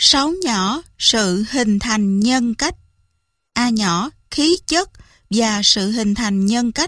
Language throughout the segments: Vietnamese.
6 nhỏ, sự hình thành nhân cách. A nhỏ, khí chất và sự hình thành nhân cách.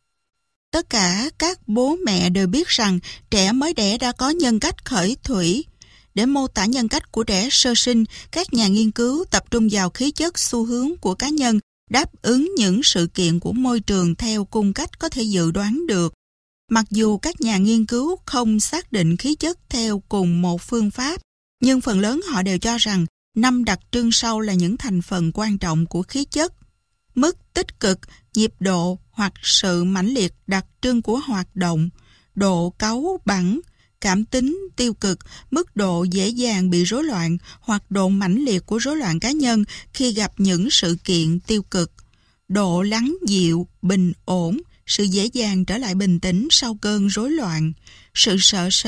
Tất cả các bố mẹ đều biết rằng trẻ mới đẻ đã có nhân cách khởi thủy. Để mô tả nhân cách của trẻ sơ sinh, các nhà nghiên cứu tập trung vào khí chất xu hướng của cá nhân đáp ứng những sự kiện của môi trường theo cung cách có thể dự đoán được. Mặc dù các nhà nghiên cứu không xác định khí chất theo cùng một phương pháp, nhưng phần lớn họ đều cho rằng 5 đặc trưng sau là những thành phần quan trọng của khí chất. Mức tích cực, nhịp độ hoặc sự mãnh liệt đặc trưng của hoạt động, độ cáu bẳn, cảm tính tiêu cực, mức độ dễ dàng bị rối loạn hoặc độ mãnh liệt của rối loạn cá nhân khi gặp những sự kiện tiêu cực, độ lắng dịu, bình ổn, sự dễ dàng trở lại bình tĩnh sau cơn rối loạn, sự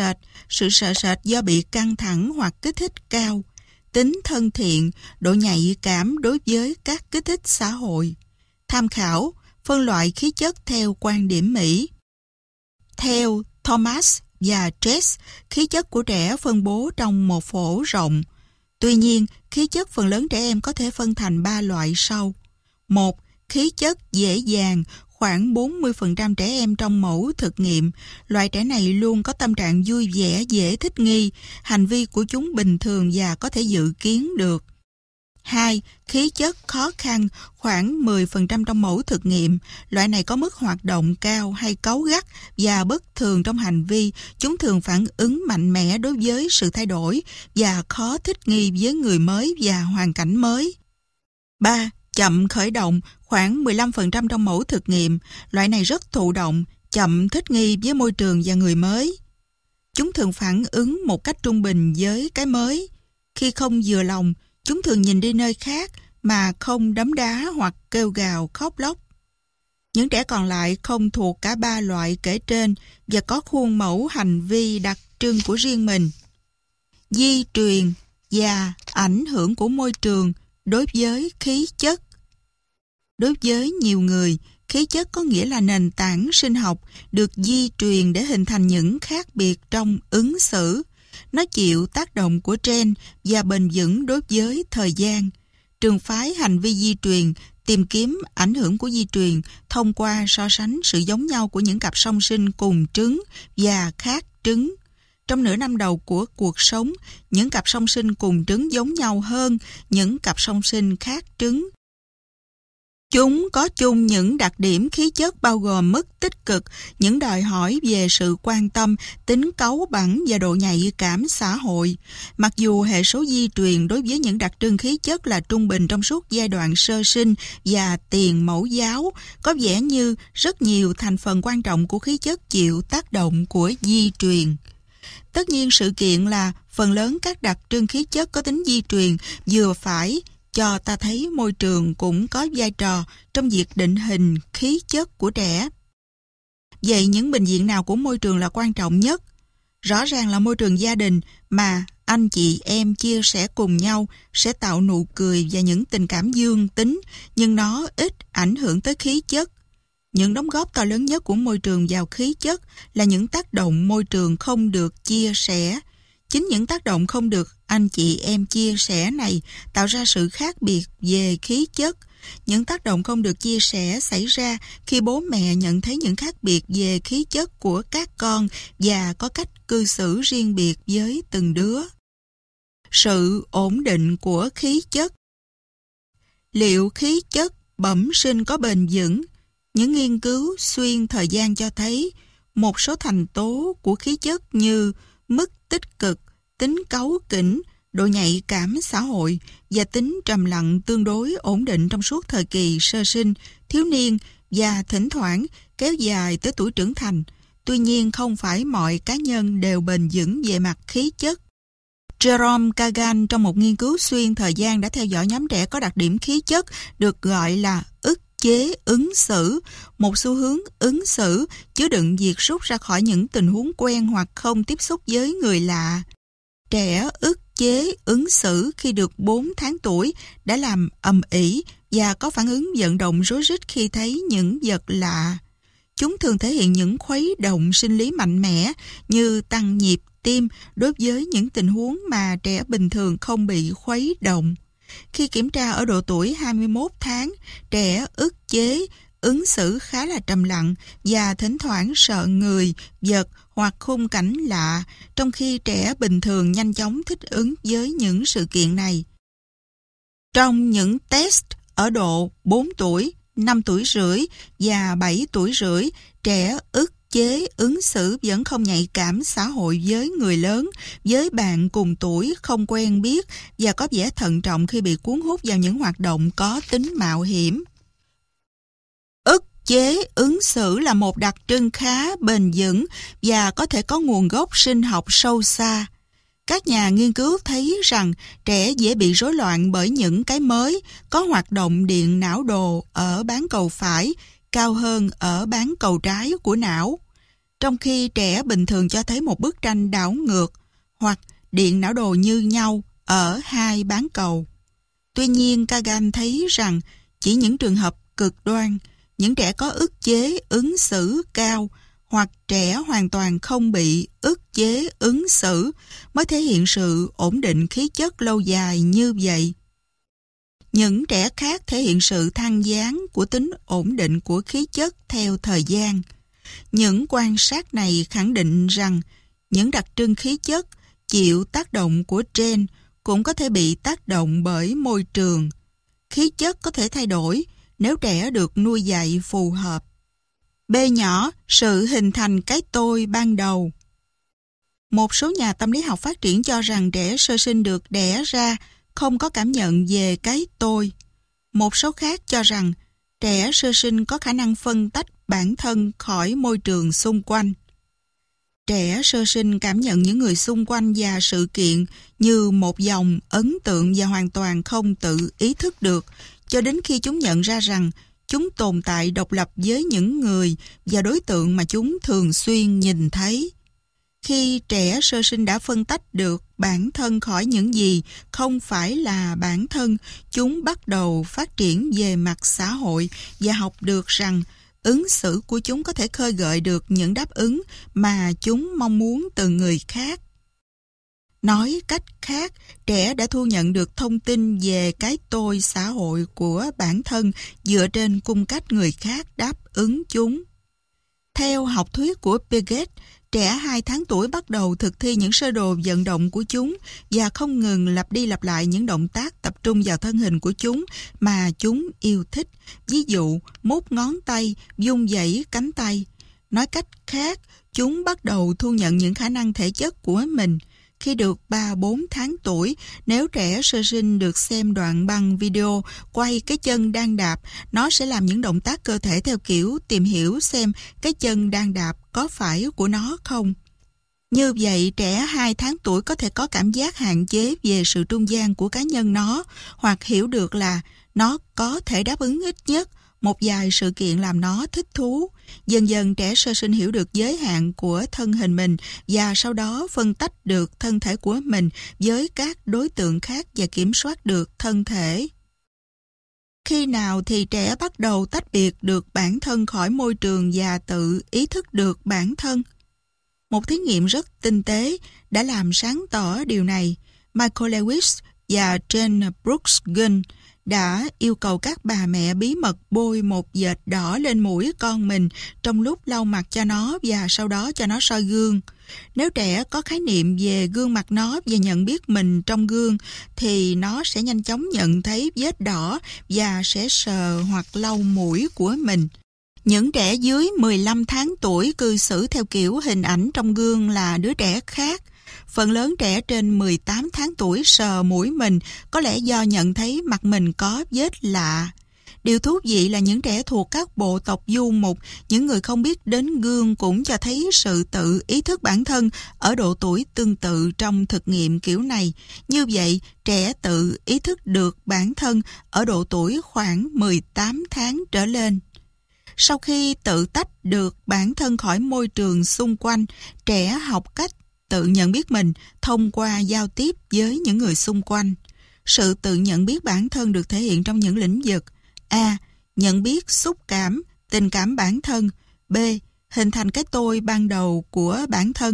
sợ sệt do bị căng thẳng hoặc kích thích cao, tính thân thiện, độ nhạy cảm đối với các kích thích xã hội. Tham khảo, phân loại khí chất theo quan điểm Mỹ. Theo Thomas và Jess, khí chất của trẻ phân bố trong một phổ rộng. Tuy nhiên, khí chất phần lớn trẻ em có thể phân thành 3 loại sau. 1. Khí chất dễ dàng, khoảng 40% trẻ em trong mẫu thực nghiệm. Loại trẻ này luôn có tâm trạng vui vẻ, dễ thích nghi, hành vi của chúng bình thường và có thể dự kiến được. 2. Khí chất khó khăn, khoảng 10% trong mẫu thực nghiệm. Loại này có mức hoạt động cao hay cáu gắt và bất thường trong hành vi. Chúng thường phản ứng mạnh mẽ đối với sự thay đổi và khó thích nghi với người mới và hoàn cảnh mới. 3. Chậm khởi động, khoảng 15% trong mẫu thực nghiệm. Loại này rất thụ động, chậm thích nghi với môi trường và người mới. Chúng thường phản ứng một cách trung bình với cái mới. Khi không vừa lòng, chúng thường nhìn đi nơi khác mà không đấm đá hoặc kêu gào khóc lóc. Những trẻ còn lại không thuộc cả 3 loại kể trên và có khuôn mẫu hành vi đặc trưng của riêng mình. Di truyền và ảnh hưởng của môi trường đối với khí chất. Đối với nhiều người, khí chất có nghĩa là nền tảng sinh học được di truyền để hình thành những khác biệt trong ứng xử. Nó chịu tác động của gen và bền vững đối với thời gian. Trường phái hành vi di truyền tìm kiếm ảnh hưởng của di truyền thông qua so sánh sự giống nhau của những cặp song sinh cùng trứng và khác trứng. Trong nửa năm đầu của cuộc sống, những cặp song sinh cùng trứng giống nhau hơn những cặp song sinh khác trứng. Chúng có chung những đặc điểm khí chất bao gồm mức tích cực, những đòi hỏi về sự quan tâm, tính cáu bẳn và độ nhạy cảm xã hội. Mặc dù hệ số di truyền đối với những đặc trưng khí chất là trung bình trong suốt giai đoạn sơ sinh và tiền mẫu giáo, có vẻ như rất nhiều thành phần quan trọng của khí chất chịu tác động của di truyền. Tất nhiên sự kiện là phần lớn các đặc trưng khí chất có tính di truyền vừa phải cho ta thấy môi trường cũng có vai trò trong việc định hình khí chất của trẻ. Vậy những bình diện nào của môi trường là quan trọng nhất? Rõ ràng là môi trường gia đình mà anh chị em chia sẻ cùng nhau sẽ tạo nụ cười và những tình cảm dương tính, nhưng nó ít ảnh hưởng tới khí chất. Những đóng góp to lớn nhất của môi trường vào khí chất là những tác động môi trường không được chia sẻ. Chính những tác động không được anh chị em chia sẻ này tạo ra sự khác biệt về khí chất. Những tác động không được chia sẻ xảy ra khi bố mẹ nhận thấy những khác biệt về khí chất của các con và có cách cư xử riêng biệt với từng đứa. Sự ổn định của khí chất. Liệu khí chất bẩm sinh có bền vững? Những nghiên cứu xuyên thời gian cho thấy một số thành tố của khí chất như mức tích cực, tính cáu kỉnh, độ nhạy cảm xã hội và tính trầm lặng tương đối ổn định trong suốt thời kỳ sơ sinh, thiếu niên và thỉnh thoảng kéo dài tới tuổi trưởng thành. Tuy nhiên không phải mọi cá nhân đều bền vững về mặt khí chất. Jerome Kagan trong một nghiên cứu xuyên thời gian đã theo dõi nhóm trẻ có đặc điểm khí chất được gọi là ức chế ứng xử, một xu hướng ứng xử chứa đựng việc rút ra khỏi những tình huống quen hoặc không tiếp xúc với người lạ. Trẻ ức chế ứng xử khi được 4 tháng tuổi đã làm ầm ĩ và có phản ứng vận động rối rít khi thấy những vật lạ. Chúng thường thể hiện những khuấy động sinh lý mạnh mẽ như tăng nhịp tim đối với những tình huống mà trẻ bình thường không bị khuấy động. Khi kiểm tra ở độ tuổi 21 tháng, trẻ ức chế, ứng xử khá là trầm lặng và thỉnh thoảng sợ người, vật hoặc khung cảnh lạ, trong khi trẻ bình thường nhanh chóng thích ứng với những sự kiện này. Trong những test ở độ 4 tuổi, 5 tuổi rưỡi và 7 tuổi rưỡi, trẻ ức chế ứng xử vẫn không nhạy cảm xã hội với người lớn, với bạn cùng tuổi không quen biết và có vẻ thận trọng khi bị cuốn hút vào những hoạt động có tính mạo hiểm. Ức chế ứng xử là một đặc trưng khá bền vững và có thể có nguồn gốc sinh học sâu xa. Các nhà nghiên cứu thấy rằng trẻ dễ bị rối loạn bởi những cái mới, có hoạt động điện não đồ ở bán cầu phải cao hơn ở bán cầu trái của não, trong khi trẻ bình thường cho thấy một bức tranh đảo ngược hoặc điện não đồ như nhau ở hai bán cầu. Tuy nhiên, Kagan thấy rằng chỉ những trường hợp cực đoan, những trẻ có ức chế ứng xử cao hoặc trẻ hoàn toàn không bị ức chế ứng xử mới thể hiện sự ổn định khí chất lâu dài như vậy. Những trẻ khác thể hiện sự thăng giáng của tính ổn định của khí chất theo thời gian. Những quan sát này khẳng định rằng những đặc trưng khí chất chịu tác động của gen cũng có thể bị tác động bởi môi trường. Khí chất có thể thay đổi nếu trẻ được nuôi dạy phù hợp. B nhỏ, sự hình thành cái tôi ban đầu. Một số nhà tâm lý học phát triển cho rằng trẻ sơ sinh được đẻ ra không có cảm nhận về cái tôi. Một số khác cho rằng trẻ sơ sinh có khả năng phân tách bản thân khỏi môi trường xung quanh. Trẻ sơ sinh cảm nhận những người xung quanh và sự kiện như một dòng ấn tượng và hoàn toàn không tự ý thức được, cho đến khi chúng nhận ra rằng chúng tồn tại độc lập với những người và đối tượng mà chúng thường xuyên nhìn thấy. Khi trẻ sơ sinh đã phân tách được bản thân khỏi những gì không phải là bản thân, chúng bắt đầu phát triển về mặt xã hội và học được rằng ứng xử của chúng có thể khơi gợi được những đáp ứng mà chúng mong muốn từ người khác. Nói cách khác, trẻ đã thu nhận được thông tin về cái tôi xã hội của bản thân dựa trên cung cách người khác đáp ứng chúng. Theo học thuyết của Piaget, trẻ 2 tháng tuổi bắt đầu thực thi những sơ đồ vận động của chúng và không ngừng lặp đi lặp lại những động tác tập trung vào thân hình của chúng mà chúng yêu thích. Ví dụ, mút ngón tay, vung vẩy cánh tay. Nói cách khác, chúng bắt đầu thu nhận những khả năng thể chất của mình. Khi được 3-4 tháng tuổi, nếu trẻ sơ sinh được xem đoạn băng video quay cái chân đang đạp, nó sẽ làm những động tác cơ thể theo kiểu tìm hiểu xem cái chân đang đạp có phải của nó không. Như vậy, trẻ 2 tháng tuổi có thể có cảm giác hạn chế về sự trung gian của cá nhân nó, hoặc hiểu được là nó có thể đáp ứng ít nhất một vài sự kiện làm nó thích thú. Dần dần trẻ sơ sinh hiểu được giới hạn của thân hình mình và sau đó phân tách được thân thể của mình với các đối tượng khác và kiểm soát được thân thể. Khi nào thì trẻ bắt đầu tách biệt được bản thân khỏi môi trường và tự ý thức được bản thân? Một thí nghiệm rất tinh tế đã làm sáng tỏ điều này. Michael Lewis và Jane Brooks Gunn đã yêu cầu các bà mẹ bí mật bôi một vệt đỏ lên mũi con mình trong lúc lau mặt cho nó và sau đó cho nó soi gương. Nếu trẻ có khái niệm về gương mặt nó và nhận biết mình trong gương, thì nó sẽ nhanh chóng nhận thấy vết đỏ và sẽ sờ hoặc lau mũi của mình. Những trẻ dưới 15 tháng tuổi cư xử theo kiểu hình ảnh trong gương là đứa trẻ khác. Phần lớn trẻ trên 18 tháng tuổi sờ mũi mình có lẽ do nhận thấy mặt mình có vết lạ. Điều thú vị là những trẻ thuộc các bộ tộc du mục, những người không biết đến gương cũng cho thấy sự tự ý thức bản thân ở độ tuổi tương tự trong thực nghiệm kiểu này. Như vậy, trẻ tự ý thức được bản thân ở độ tuổi khoảng 18 tháng trở lên. Sau khi tự tách được bản thân khỏi môi trường xung quanh, trẻ học cách tự nhận biết mình thông qua giao tiếp với những người xung quanh. Sự tự nhận biết bản thân được thể hiện trong những lĩnh vực: A. Nhận biết xúc cảm, tình cảm bản thân. B. Hình thành cái tôi ban đầu của bản thân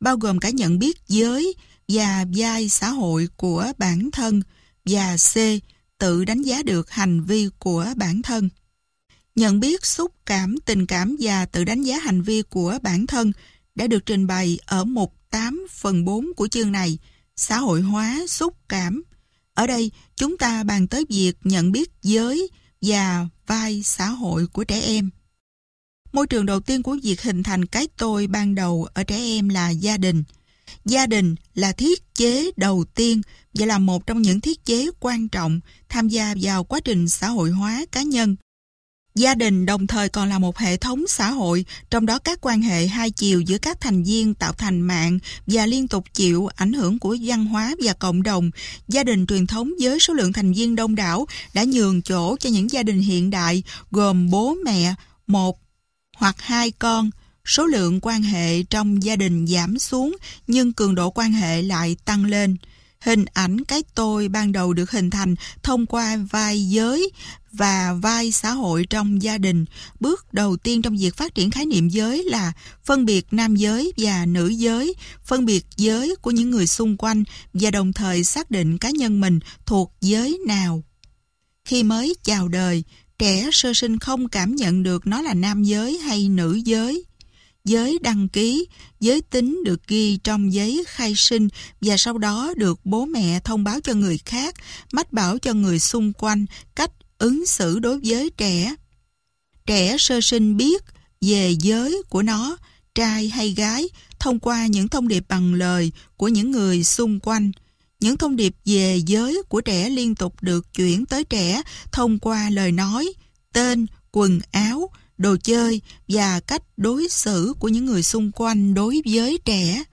bao gồm cả nhận biết giới và vai xã hội của bản thân, và C. tự đánh giá được hành vi của bản thân. Nhận biết, xúc cảm, tình cảm và tự đánh giá hành vi của bản thân đã được trình bày ở mục 8/4 của chương này, xã hội hóa xúc cảm. Ở đây, chúng ta bàn tới việc nhận biết giới và vai xã hội của trẻ em. Môi trường đầu tiên của việc hình thành cái tôi ban đầu ở trẻ em là gia đình. Gia đình là thiết chế đầu tiên và là một trong những thiết chế quan trọng tham gia vào quá trình xã hội hóa cá nhân. Gia đình đồng thời còn là một hệ thống xã hội, trong đó các quan hệ hai chiều giữa các thành viên tạo thành mạng và liên tục chịu ảnh hưởng của văn hóa và cộng đồng. Gia đình truyền thống với số lượng thành viên đông đảo đã nhường chỗ cho những gia đình hiện đại gồm bố mẹ, một hoặc hai con. Số lượng quan hệ trong gia đình giảm xuống nhưng cường độ quan hệ lại tăng lên. Hình ảnh cái tôi ban đầu được hình thành thông qua vai giới và vai xã hội trong gia đình. Bước đầu tiên trong việc phát triển khái niệm giới là phân biệt nam giới và nữ giới, phân biệt giới của những người xung quanh và đồng thời xác định cá nhân mình thuộc giới nào. Khi mới chào đời, trẻ sơ sinh không cảm nhận được nó là nam giới hay nữ giới. Giới đăng ký, giới tính được ghi trong giấy khai sinh và sau đó được bố mẹ thông báo cho người khác, mách bảo cho người xung quanh cách ứng xử đối với trẻ. Trẻ sơ sinh biết về giới của nó, trai hay gái, thông qua những thông điệp bằng lời của những người xung quanh. Những thông điệp về giới của trẻ liên tục được chuyển tới trẻ thông qua lời nói, tên, quần áo, đồ chơi và cách đối xử của những người xung quanh đối với trẻ.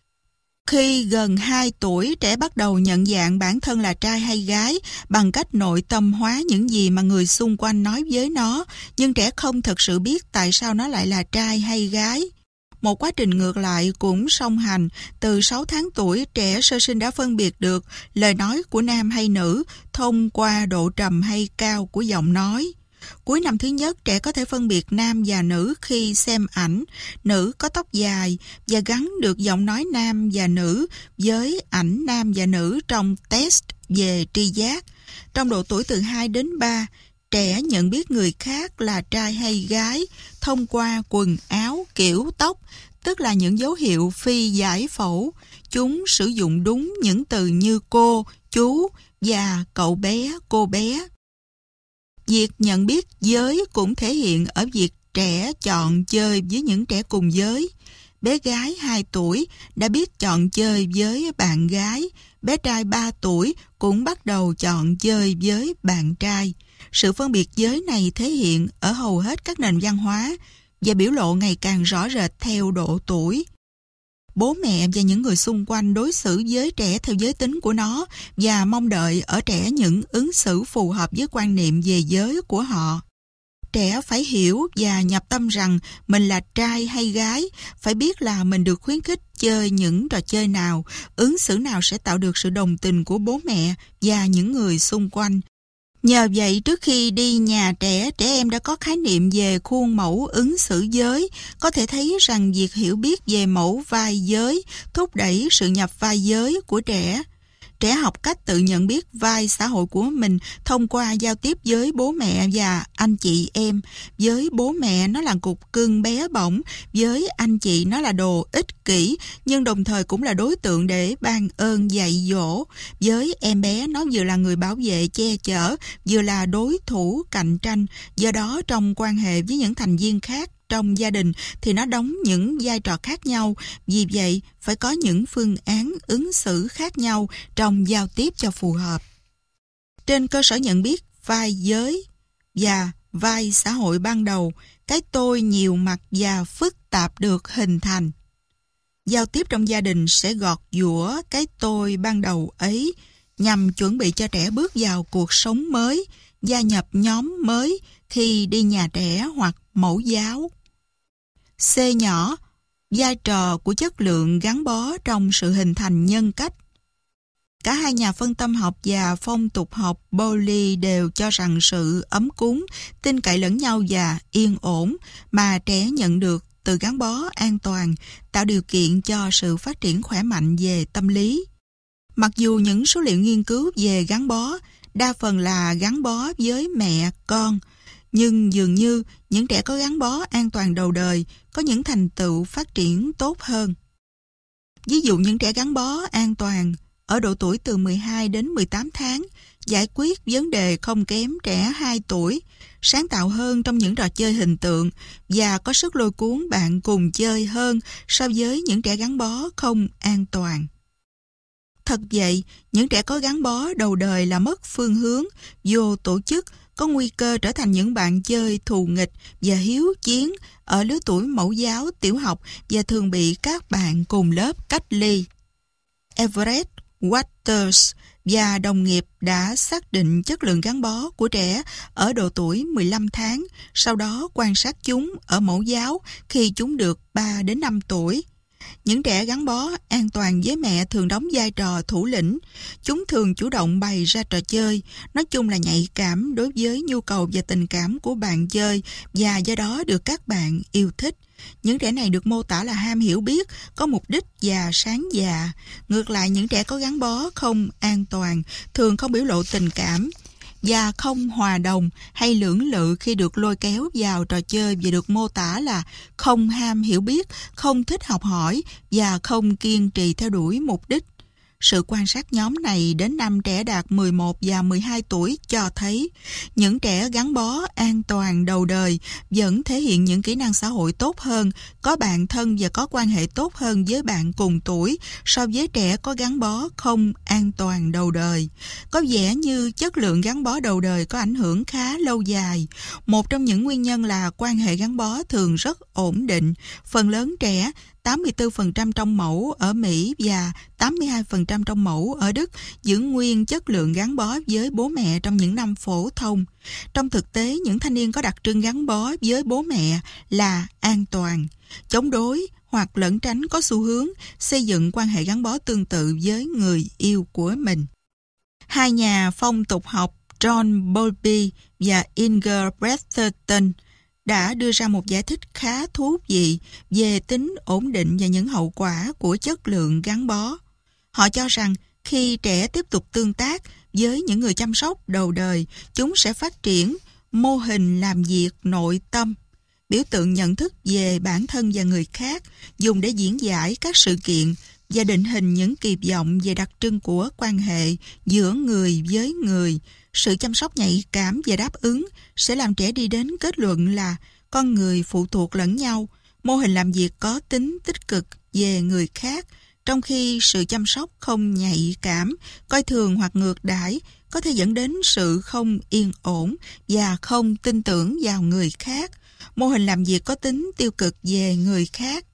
Khi gần 2 tuổi, trẻ bắt đầu nhận dạng bản thân là trai hay gái bằng cách nội tâm hóa những gì mà người xung quanh nói với nó, nhưng trẻ không thực sự biết tại sao nó lại là trai hay gái. Một quá trình ngược lại cũng song hành. Từ 6 tháng tuổi, trẻ sơ sinh đã phân biệt được lời nói của nam hay nữ thông qua độ trầm hay cao của giọng nói. Cuối năm thứ nhất, trẻ có thể phân biệt nam và nữ khi xem ảnh. Nữ có tóc dài và gắn được giọng nói nam và nữ với ảnh nam và nữ trong test về tri giác. Trong độ tuổi từ 2 đến 3, trẻ nhận biết người khác là trai hay gái thông qua quần áo, kiểu tóc, tức là những dấu hiệu phi giải phẫu. Chúng sử dụng đúng những từ như cô, chú và cậu bé, cô bé. Việc nhận biết giới cũng thể hiện ở việc trẻ chọn chơi với những trẻ cùng giới. Bé gái 2 tuổi đã biết chọn chơi với bạn gái, bé trai 3 tuổi cũng bắt đầu chọn chơi với bạn trai. Sự phân biệt giới này thể hiện ở hầu hết các nền văn hóa và biểu lộ ngày càng rõ rệt theo độ tuổi. Bố mẹ và những người xung quanh đối xử với trẻ theo giới tính của nó và mong đợi ở trẻ những ứng xử phù hợp với quan niệm về giới của họ. Trẻ phải hiểu và nhập tâm rằng mình là trai hay gái, phải biết là mình được khuyến khích chơi những trò chơi nào, ứng xử nào sẽ tạo được sự đồng tình của bố mẹ và những người xung quanh. Nhờ vậy, trước khi đi nhà trẻ em đã có khái niệm về khuôn mẫu ứng xử giới. Có thể thấy rằng việc hiểu biết về mẫu vai giới thúc đẩy sự nhập vai giới của trẻ. Trẻ học cách tự nhận biết vai xã hội của mình thông qua giao tiếp với bố mẹ và anh chị em. Với bố mẹ nó là cục cưng bé bỏng, với anh chị nó là đồ ích kỷ, nhưng đồng thời cũng là đối tượng để ban ơn dạy dỗ. Với em bé nó vừa là người bảo vệ che chở, vừa là đối thủ cạnh tranh. Do đó trong quan hệ với những thành viên khác trong gia đình thì nó đóng những vai trò khác nhau, vì vậy phải có những phương án ứng xử khác nhau trong giao tiếp cho phù hợp. Trên cơ sở nhận biết vai giới và vai xã hội ban đầu, cái tôi nhiều mặt và phức tạp được hình thành. Giao tiếp trong gia đình sẽ gọt giũa cái tôi ban đầu ấy nhằm chuẩn bị cho trẻ bước vào cuộc sống mới, gia nhập nhóm mới khi đi nhà trẻ hoặc mẫu giáo. C nhỏ, vai trò của chất lượng gắn bó trong sự hình thành nhân cách. Cả hai nhà phân tâm học và phong tục học Bowley đều cho rằng sự ấm cúng, tin cậy lẫn nhau và yên ổn mà trẻ nhận được từ gắn bó an toàn, tạo điều kiện cho sự phát triển khỏe mạnh về tâm lý. Mặc dù những số liệu nghiên cứu về gắn bó đa phần là gắn bó với mẹ, con, nhưng dường như những trẻ có gắn bó an toàn đầu đời có những thành tựu phát triển tốt hơn. Ví dụ những trẻ gắn bó an toàn ở độ tuổi từ 12 đến 18 tháng giải quyết vấn đề không kém trẻ 2 tuổi, sáng tạo hơn trong những trò chơi hình tượng và có sức lôi cuốn bạn cùng chơi hơn so với những trẻ gắn bó không an toàn. Thật vậy, những trẻ có gắn bó đầu đời là mất phương hướng, vô tổ chức, có nguy cơ trở thành những bạn chơi thù nghịch và hiếu chiến ở lứa tuổi mẫu giáo, tiểu học và thường bị các bạn cùng lớp cách ly. Everett Waters và đồng nghiệp đã xác định chất lượng gắn bó của trẻ ở độ tuổi 15 tháng, sau đó quan sát chúng ở mẫu giáo khi chúng được 3 đến 5 tuổi. Những trẻ gắn bó an toàn với mẹ thường đóng vai trò thủ lĩnh. Chúng thường chủ động bày ra trò chơi, nói chung là nhạy cảm đối với nhu cầu và tình cảm của bạn chơi và do đó được các bạn yêu thích. Những trẻ này được mô tả là ham hiểu biết, có mục đích và sáng dạ. Ngược lại, những trẻ có gắn bó không an toàn thường không biểu lộ tình cảm và không hòa đồng hay lưỡng lự khi được lôi kéo vào trò chơi và được mô tả là không ham hiểu biết, không thích học hỏi và không kiên trì theo đuổi mục đích. Sự quan sát nhóm này đến năm trẻ đạt 11 và 12 tuổi cho thấy những trẻ gắn bó an toàn đầu đời vẫn thể hiện những kỹ năng xã hội tốt hơn, có bạn thân và có quan hệ tốt hơn với bạn cùng tuổi so với trẻ có gắn bó không an toàn đầu đời. Có vẻ như chất lượng gắn bó đầu đời có ảnh hưởng khá lâu dài. Một trong những nguyên nhân là quan hệ gắn bó thường rất ổn định. Phần lớn trẻ 84% trong mẫu ở Mỹ và 82% trong mẫu ở Đức giữ nguyên chất lượng gắn bó với bố mẹ trong những năm phổ thông. Trong thực tế, những thanh niên có đặc trưng gắn bó với bố mẹ là an toàn, chống đối hoặc lẩn tránh có xu hướng xây dựng quan hệ gắn bó tương tự với người yêu của mình. Hai nhà phong tục học John Bowlby và Inger Bretherton đã đưa ra một giải thích khá thú vị về tính ổn định và những hậu quả của chất lượng gắn bó. Họ cho rằng khi trẻ tiếp tục tương tác với những người chăm sóc đầu đời, chúng sẽ phát triển mô hình làm việc nội tâm, biểu tượng nhận thức về bản thân và người khác, dùng để diễn giải các sự kiện và định hình những kỳ vọng về đặc trưng của quan hệ giữa người với người. Sự chăm sóc nhạy cảm và đáp ứng sẽ làm trẻ đi đến kết luận là con người phụ thuộc lẫn nhau. Mô hình làm việc có tính tích cực về người khác, trong khi sự chăm sóc không nhạy cảm, coi thường hoặc ngược đãi có thể dẫn đến sự không yên ổn và không tin tưởng vào người khác. Mô hình làm việc có tính tiêu cực về người khác.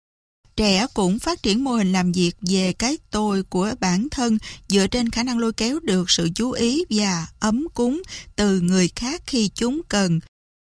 Trẻ cũng phát triển mô hình làm việc về cái tôi của bản thân dựa trên khả năng lôi kéo được sự chú ý và ấm cúng từ người khác khi chúng cần.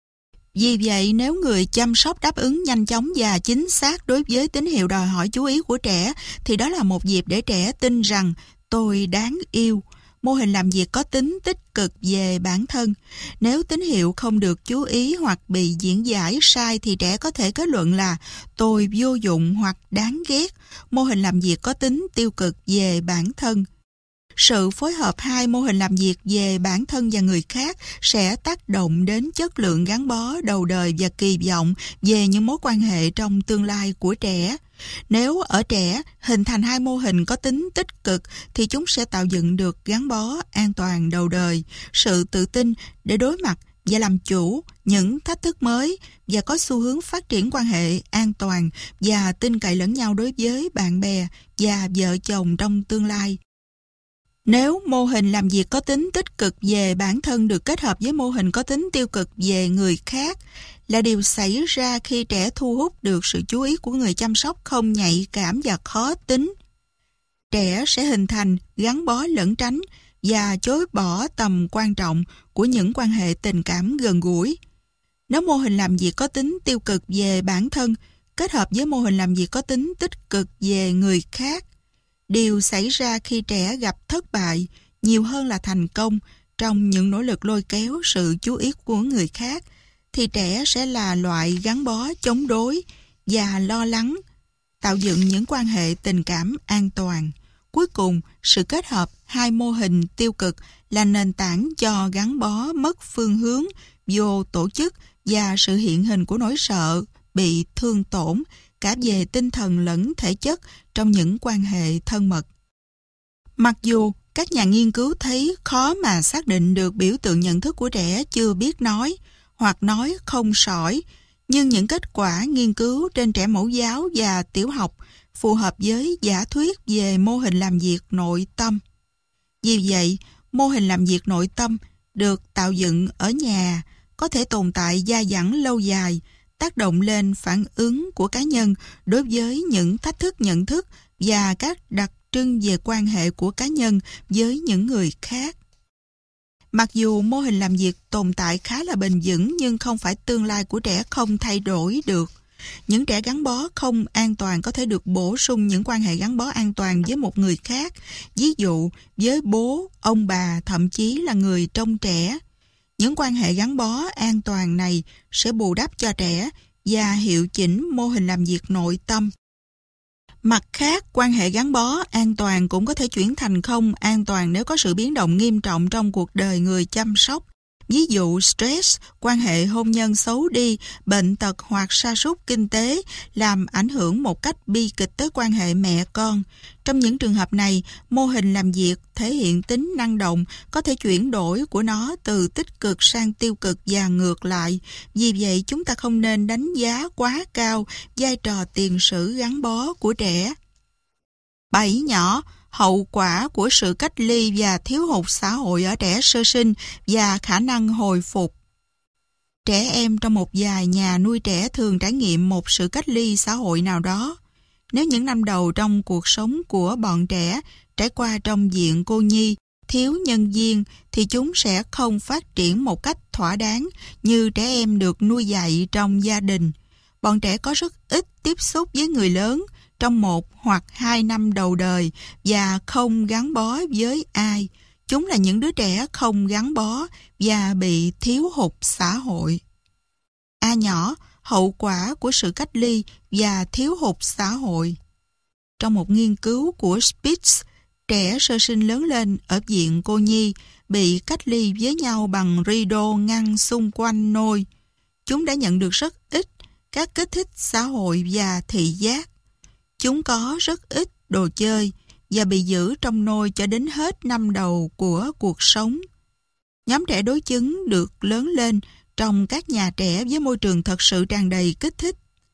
Vì vậy, nếu người chăm sóc đáp ứng nhanh chóng và chính xác đối với tín hiệu đòi hỏi chú ý của trẻ, thì đó là một dịp để trẻ tin rằng tôi đáng yêu. Mô hình làm việc có tính tích cực về bản thân. Nếu tín hiệu không được chú ý hoặc bị diễn giải sai thì trẻ có thể kết luận là tôi vô dụng hoặc đáng ghét. Mô hình làm việc có tính tiêu cực về bản thân. Sự phối hợp hai mô hình làm việc về bản thân và người khác sẽ tác động đến chất lượng gắn bó đầu đời và kỳ vọng về những mối quan hệ trong tương lai của trẻ. Nếu ở trẻ hình thành hai mô hình có tính tích cực thì chúng sẽ tạo dựng được gắn bó an toàn đầu đời, sự tự tin để đối mặt và làm chủ những thách thức mới và có xu hướng phát triển quan hệ an toàn và tin cậy lẫn nhau đối với bạn bè và vợ chồng trong tương lai. Nếu mô hình làm việc có tính tích cực về bản thân được kết hợp với mô hình có tính tiêu cực về người khác là điều xảy ra khi trẻ thu hút được sự chú ý của người chăm sóc không nhạy cảm và khó tính. Trẻ sẽ hình thành gắn bó lẩn tránh và chối bỏ tầm quan trọng của những quan hệ tình cảm gần gũi. Nếu mô hình làm việc có tính tiêu cực về bản thân kết hợp với mô hình làm việc có tính tích cực về người khác, điều xảy ra khi trẻ gặp thất bại nhiều hơn là thành công trong những nỗ lực lôi kéo sự chú ý của người khác, thì trẻ sẽ là loại gắn bó chống đối và lo lắng, tạo dựng những quan hệ tình cảm an toàn. Cuối cùng, sự kết hợp hai mô hình tiêu cực là nền tảng cho gắn bó mất phương hướng, vô tổ chức và sự hiện hình của nỗi sợ bị thương tổn, cả về tinh thần lẫn thể chất trong những quan hệ thân mật. Mặc dù các nhà nghiên cứu thấy khó mà xác định được biểu tượng nhận thức của trẻ chưa biết nói hoặc nói không sỏi, nhưng những kết quả nghiên cứu trên trẻ mẫu giáo và tiểu học phù hợp với giả thuyết về mô hình làm việc nội tâm. Vì vậy, mô hình làm việc nội tâm được tạo dựng ở nhà có thể tồn tại dai dẳng lâu dài, tác động lên phản ứng của cá nhân đối với những thách thức nhận thức và các đặc trưng về quan hệ của cá nhân với những người khác. Mặc dù mô hình làm việc tồn tại khá là bền vững nhưng không phải tương lai của trẻ không thay đổi được. Những trẻ gắn bó không an toàn có thể được bổ sung những quan hệ gắn bó an toàn với một người khác, ví dụ với bố, ông bà, thậm chí là người trông trẻ. Những quan hệ gắn bó an toàn này sẽ bù đắp cho trẻ và hiệu chỉnh mô hình làm việc nội tâm. Mặt khác, quan hệ gắn bó an toàn cũng có thể chuyển thành không an toàn nếu có sự biến động nghiêm trọng trong cuộc đời người chăm sóc. Ví dụ stress, quan hệ hôn nhân xấu đi, bệnh tật hoặc sa sút kinh tế làm ảnh hưởng một cách bi kịch tới quan hệ mẹ con. Trong những trường hợp này, mô hình làm việc thể hiện tính năng động, có thể chuyển đổi của nó từ tích cực sang tiêu cực và ngược lại. Vì vậy, chúng ta không nên đánh giá quá cao vai trò tiền sử gắn bó của trẻ. 7 nhỏ, hậu quả của sự cách ly và thiếu hụt xã hội ở trẻ sơ sinh và khả năng hồi phục. Trẻ em trong một vài nhà nuôi trẻ thường trải nghiệm một sự cách ly xã hội nào đó. Nếu những năm đầu trong cuộc sống của bọn trẻ trải qua trong diện cô nhi, thiếu nhân viên, thì chúng sẽ không phát triển một cách thỏa đáng như trẻ em được nuôi dạy trong gia đình. Bọn trẻ có rất ít tiếp xúc với người lớn trong 1 hoặc 2 năm đầu đời và không gắn bó với ai. Chúng là những đứa trẻ không gắn bó và bị thiếu hụt xã hội. A nhỏ, hậu quả của sự cách ly và thiếu hụt xã hội. Trong một nghiên cứu của Spitz, trẻ sơ sinh lớn lên ở viện cô nhi bị cách ly với nhau bằng rideau ngăn xung quanh nôi. Chúng đã nhận được rất ít các kích thích xã hội và thị giác. Chúng có rất ít đồ chơi và bị giữ trong nôi cho đến hết năm đầu của cuộc sống. Nhóm trẻ đối chứng được lớn lên trong các nhà trẻ với môi trường thật sự tràn đầy kích thích.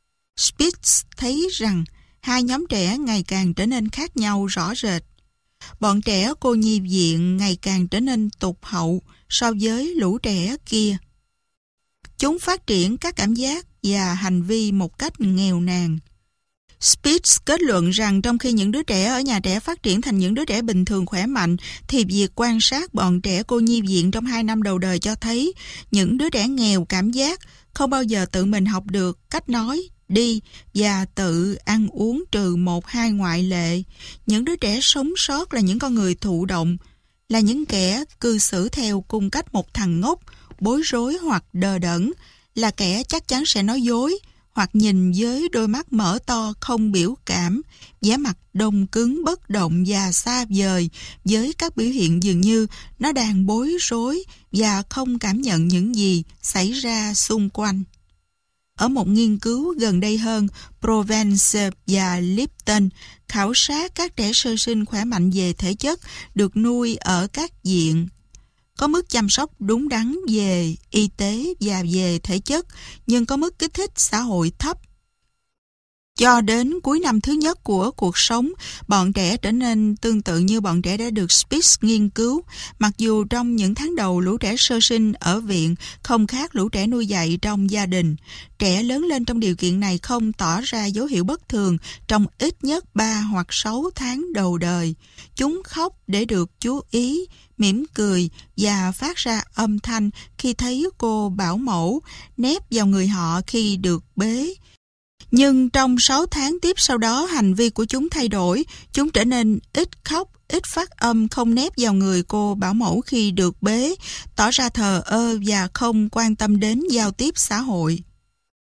Spitz thấy rằng hai nhóm trẻ ngày càng trở nên khác nhau rõ rệt. Bọn trẻ cô nhi viện ngày càng trở nên tụt hậu so với lũ trẻ kia. Chúng phát triển các cảm giác và hành vi một cách nghèo nàn. Spitz kết luận rằng trong khi những đứa trẻ ở nhà trẻ phát triển thành những đứa trẻ bình thường khỏe mạnh, thì việc quan sát bọn trẻ cô nhi viện trong 2 năm đầu đời cho thấy những đứa trẻ nghèo cảm giác không bao giờ tự mình học được cách nói, đi và tự ăn uống trừ 1-2 ngoại lệ. Những đứa trẻ sống sót là những con người thụ động, là những kẻ cư xử theo cung cách một thằng ngốc, bối rối hoặc đờ đẫn, là kẻ chắc chắn sẽ nói dối, hoặc nhìn với đôi mắt mở to không biểu cảm, vẻ mặt đông cứng bất động và xa vời với các biểu hiện dường như nó đang bối rối và không cảm nhận những gì xảy ra xung quanh. Ở một nghiên cứu gần đây hơn, Provence và Lipton khảo sát các trẻ sơ sinh khỏe mạnh về thể chất được nuôi ở các viện. Có mức chăm sóc đúng đắn về y tế và về thể chất, nhưng có mức kích thích xã hội thấp. Cho đến cuối năm thứ nhất của cuộc sống, bọn trẻ trở nên tương tự như bọn trẻ đã được Spitz nghiên cứu, mặc dù trong những tháng đầu lũ trẻ sơ sinh ở viện không khác lũ trẻ nuôi dạy trong gia đình. Trẻ lớn lên trong điều kiện này không tỏ ra dấu hiệu bất thường trong ít nhất 3 hoặc 6 tháng đầu đời. Chúng khóc để được chú ý, mỉm cười và phát ra âm thanh khi thấy cô bảo mẫu, nép vào người họ khi được bế. Nhưng trong 6 tháng tiếp sau đó, hành vi của chúng thay đổi. Chúng trở nên ít khóc, ít phát âm, không nép vào người cô bảo mẫu khi được bế, tỏ ra thờ ơ và không quan tâm đến giao tiếp xã hội.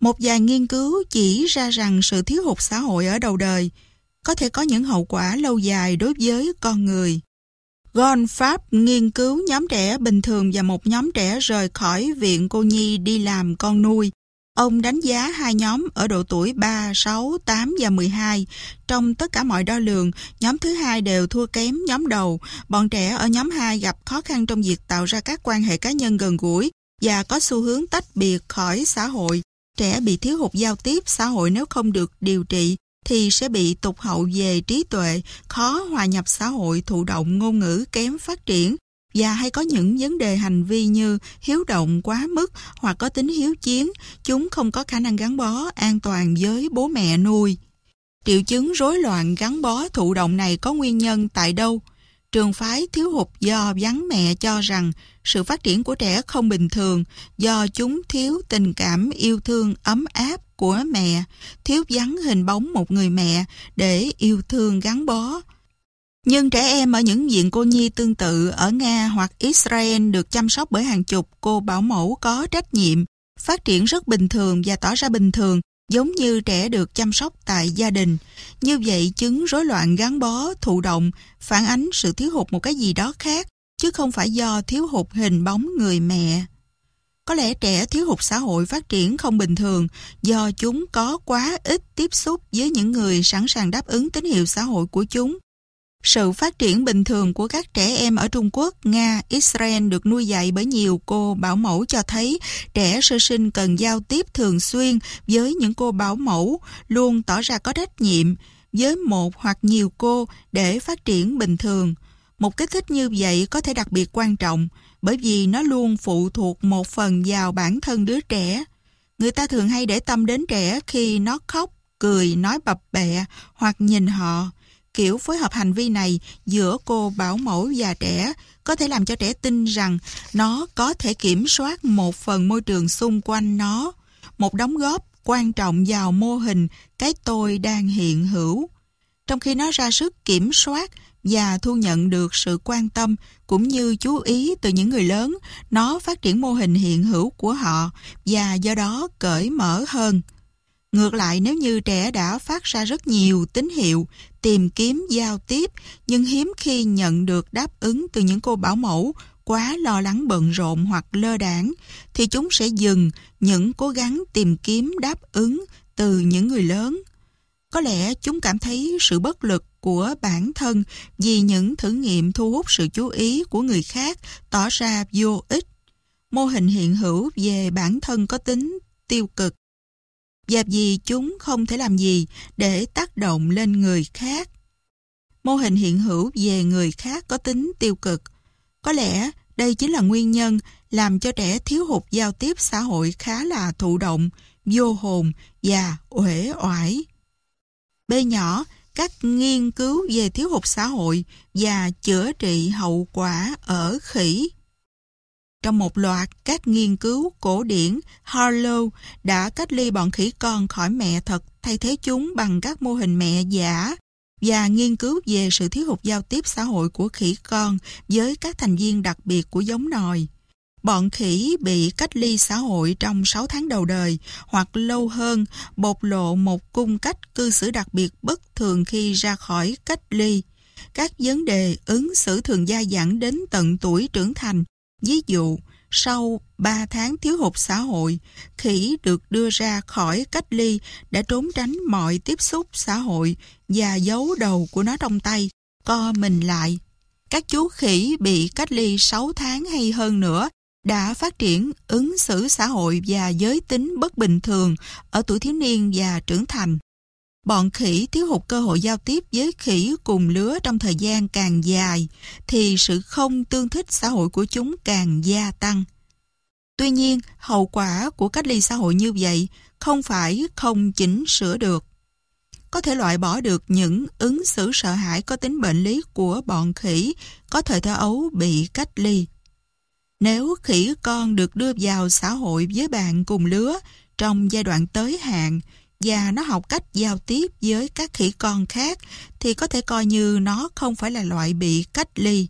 Một vài nghiên cứu chỉ ra rằng sự thiếu hụt xã hội ở đầu đời có thể có những hậu quả lâu dài đối với con người. Goldfarb nghiên cứu nhóm trẻ bình thường và một nhóm trẻ rời khỏi viện cô nhi đi làm con nuôi. Ông đánh giá hai nhóm ở độ tuổi 3, 6, 8 và 12. Trong tất cả mọi đo lường, nhóm thứ hai đều thua kém nhóm đầu. Bọn trẻ ở nhóm 2 gặp khó khăn trong việc tạo ra các quan hệ cá nhân gần gũi và có xu hướng tách biệt khỏi xã hội. Trẻ bị thiếu hụt giao tiếp xã hội nếu không được điều trị thì sẽ bị tụt hậu về trí tuệ, khó hòa nhập xã hội, thụ động, ngôn ngữ kém phát triển và hay có những vấn đề hành vi như hiếu động quá mức hoặc có tính hiếu chiến. Chúng không có khả năng gắn bó an toàn với bố mẹ nuôi. Triệu chứng rối loạn gắn bó thụ động này có nguyên nhân tại đâu? Trường phái thiếu hụt do vắng mẹ cho rằng sự phát triển của trẻ không bình thường do chúng thiếu tình cảm yêu thương ấm áp của mẹ, thiếu vắng hình bóng một người mẹ để yêu thương gắn bó. Nhưng trẻ em ở những viện cô nhi tương tự ở Nga hoặc Israel được chăm sóc bởi hàng chục cô bảo mẫu có trách nhiệm, phát triển rất bình thường và tỏ ra bình thường, giống như trẻ được chăm sóc tại gia đình. Như vậy, chứng rối loạn gắn bó, thụ động phản ánh sự thiếu hụt một cái gì đó khác, chứ không phải do thiếu hụt hình bóng người mẹ. Có lẽ trẻ thiếu hụt xã hội phát triển không bình thường do chúng có quá ít tiếp xúc với những người sẵn sàng đáp ứng tín hiệu xã hội của chúng. Sự phát triển bình thường của các trẻ em ở Trung Quốc, Nga, Israel được nuôi dạy bởi nhiều cô bảo mẫu cho thấy trẻ sơ sinh cần giao tiếp thường xuyên với những cô bảo mẫu, luôn tỏ ra có trách nhiệm với một hoặc nhiều cô để phát triển bình thường. Một kích thích như vậy có thể đặc biệt quan trọng bởi vì nó luôn phụ thuộc một phần vào bản thân đứa trẻ. Người ta thường hay để tâm đến trẻ khi nó khóc, cười, nói bập bẹ hoặc nhìn họ. Kiểu phối hợp hành vi này giữa cô bảo mẫu và trẻ có thể làm cho trẻ tin rằng nó có thể kiểm soát một phần môi trường xung quanh nó, một đóng góp quan trọng vào mô hình cái tôi đang hiện hữu. Trong khi nó ra sức kiểm soát và thu nhận được sự quan tâm cũng như chú ý từ những người lớn, nó phát triển mô hình hiện hữu của họ và do đó cởi mở hơn. Ngược lại, nếu như trẻ đã phát ra rất nhiều tín hiệu tìm kiếm giao tiếp nhưng hiếm khi nhận được đáp ứng từ những cô bảo mẫu quá lo lắng bận rộn hoặc lơ đãng, thì chúng sẽ dừng những cố gắng tìm kiếm đáp ứng từ những người lớn. Có lẽ chúng cảm thấy sự bất lực của bản thân vì những thử nghiệm thu hút sự chú ý của người khác tỏ ra vô ích. Mô hình hiện hữu về bản thân có tính tiêu cực và vì chúng không thể làm gì để tác động lên người khác. Mô hình hiện hữu về người khác có tính tiêu cực. Có lẽ đây chính là nguyên nhân làm cho trẻ thiếu hụt giao tiếp xã hội khá là thụ động, vô hồn và uể oải. B nhỏ, các nghiên cứu về thiếu hụt xã hội và chữa trị hậu quả ở khỉ. Trong một loạt các nghiên cứu cổ điển, Harlow đã cách ly bọn khỉ con khỏi mẹ thật, thay thế chúng bằng các mô hình mẹ giả và nghiên cứu về sự thiếu hụt giao tiếp xã hội của khỉ con với các thành viên đặc biệt của giống nòi. Bọn khỉ bị cách ly xã hội trong 6 tháng đầu đời hoặc lâu hơn, bộc lộ một cung cách cư xử đặc biệt bất thường khi ra khỏi cách ly. Các vấn đề ứng xử thường dai dẳng đến tận tuổi trưởng thành. Ví dụ, sau 3 tháng thiếu hụt xã hội, khỉ được đưa ra khỏi cách ly đã trốn tránh mọi tiếp xúc xã hội và giấu đầu của nó trong tay, co mình lại. Các chú khỉ bị cách ly 6 tháng hay hơn nữa đã phát triển ứng xử xã hội và giới tính bất bình thường ở tuổi thiếu niên và trưởng thành. Bọn khỉ thiếu hụt cơ hội giao tiếp với khỉ cùng lứa trong thời gian càng dài, thì sự không tương thích xã hội của chúng càng gia tăng. Tuy nhiên, hậu quả của cách ly xã hội như vậy không phải không chỉnh sửa được. Có thể loại bỏ được những ứng xử sợ hãi có tính bệnh lý của bọn khỉ có thời thơ ấu bị cách ly. Nếu khỉ con được đưa vào xã hội với bạn cùng lứa trong giai đoạn tới hạn và nó học cách giao tiếp với các khỉ con khác thì có thể coi như nó không phải là loại bị cách ly.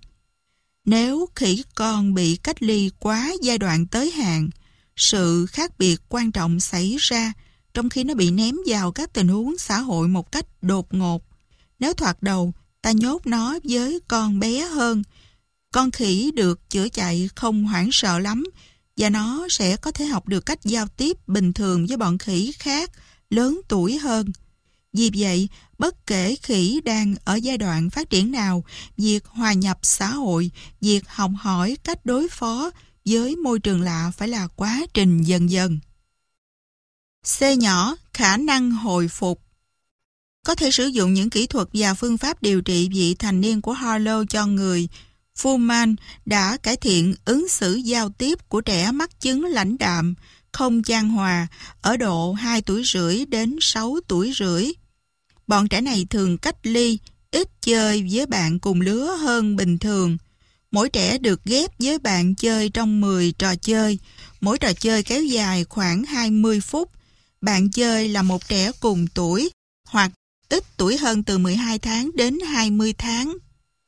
Nếu khỉ con bị cách ly quá giai đoạn tới hạn, sự khác biệt quan trọng xảy ra trong khi nó bị ném vào các tình huống xã hội một cách đột ngột. Nếu thoạt đầu ta nhốt nó với con bé hơn, con khỉ được chữa chạy không hoảng sợ lắm và nó sẽ có thể học được cách giao tiếp bình thường với bọn khỉ khác lớn tuổi hơn. Vì vậy, bất kể khỉ đang ở giai đoạn phát triển nào, việc hòa nhập xã hội, việc học hỏi cách đối phó với môi trường lạ phải là quá trình dần dần. C nhỏ, khả năng hồi phục. Có thể sử dụng những kỹ thuật và phương pháp điều trị vị thành niên của Harlow cho người. Fuhrman đã cải thiện ứng xử giao tiếp của trẻ mắc chứng lãnh đạm, không chan hòa ở độ 2 tuổi rưỡi đến 6 tuổi rưỡi. Bọn trẻ này thường cách ly, ít chơi với bạn cùng lứa hơn bình thường. Mỗi trẻ được ghép với bạn chơi trong 10 trò chơi. Mỗi trò chơi kéo dài khoảng 20 phút. Bạn chơi là một trẻ cùng tuổi hoặc ít tuổi hơn từ 12 tháng đến 20 tháng.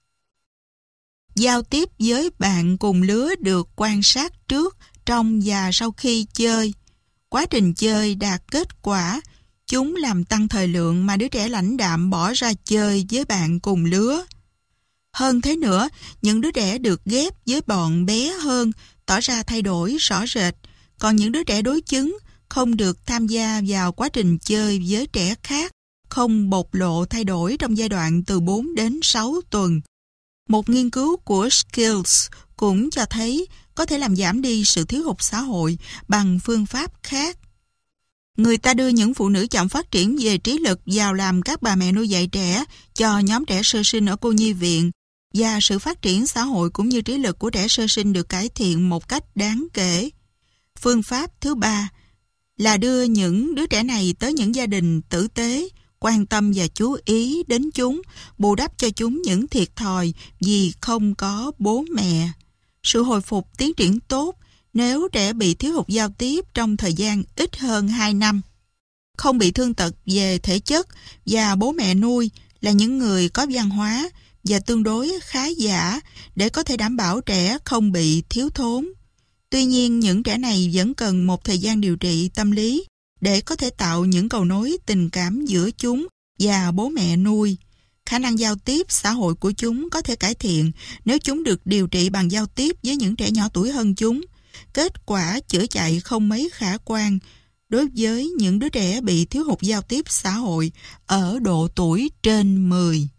Giao tiếp với bạn cùng lứa được quan sát trước, trong và sau khi chơi. Quá trình chơi đạt kết quả, chúng làm tăng thời lượng mà đứa trẻ lãnh đạm bỏ ra chơi với bạn cùng lứa. Hơn thế nữa, những đứa trẻ được ghép với bọn bé hơn tỏ ra thay đổi rõ rệt, còn những đứa trẻ đối chứng không được tham gia vào quá trình chơi với trẻ khác, không bộc lộ thay đổi trong giai đoạn từ 4 đến 6 tuần. Một nghiên cứu của Skills cũng cho thấy có thể làm giảm đi sự thiếu hụt xã hội bằng phương pháp khác. Người ta đưa những phụ nữ chậm phát triển về trí lực vào làm các bà mẹ nuôi dạy trẻ cho nhóm trẻ sơ sinh ở cô nhi viện, và sự phát triển xã hội cũng như trí lực của trẻ sơ sinh được cải thiện một cách đáng kể. Phương pháp thứ ba là đưa những đứa trẻ này tới những gia đình tử tế, quan tâm và chú ý đến chúng, bù đắp cho chúng những thiệt thòi vì không có bố mẹ. Sự hồi phục tiến triển tốt nếu trẻ bị thiếu hụt giao tiếp trong thời gian ít hơn 2 năm. Không bị thương tật về thể chất và bố mẹ nuôi là những người có văn hóa và tương đối khá giả để có thể đảm bảo trẻ không bị thiếu thốn. Tuy nhiên, những trẻ này vẫn cần một thời gian điều trị tâm lý để có thể tạo những cầu nối tình cảm giữa chúng và bố mẹ nuôi. Khả năng giao tiếp xã hội của chúng có thể cải thiện nếu chúng được điều trị bằng giao tiếp với những trẻ nhỏ tuổi hơn chúng. Kết quả chữa chạy không mấy khả quan đối với những đứa trẻ bị thiếu hụt giao tiếp xã hội ở độ tuổi trên 10.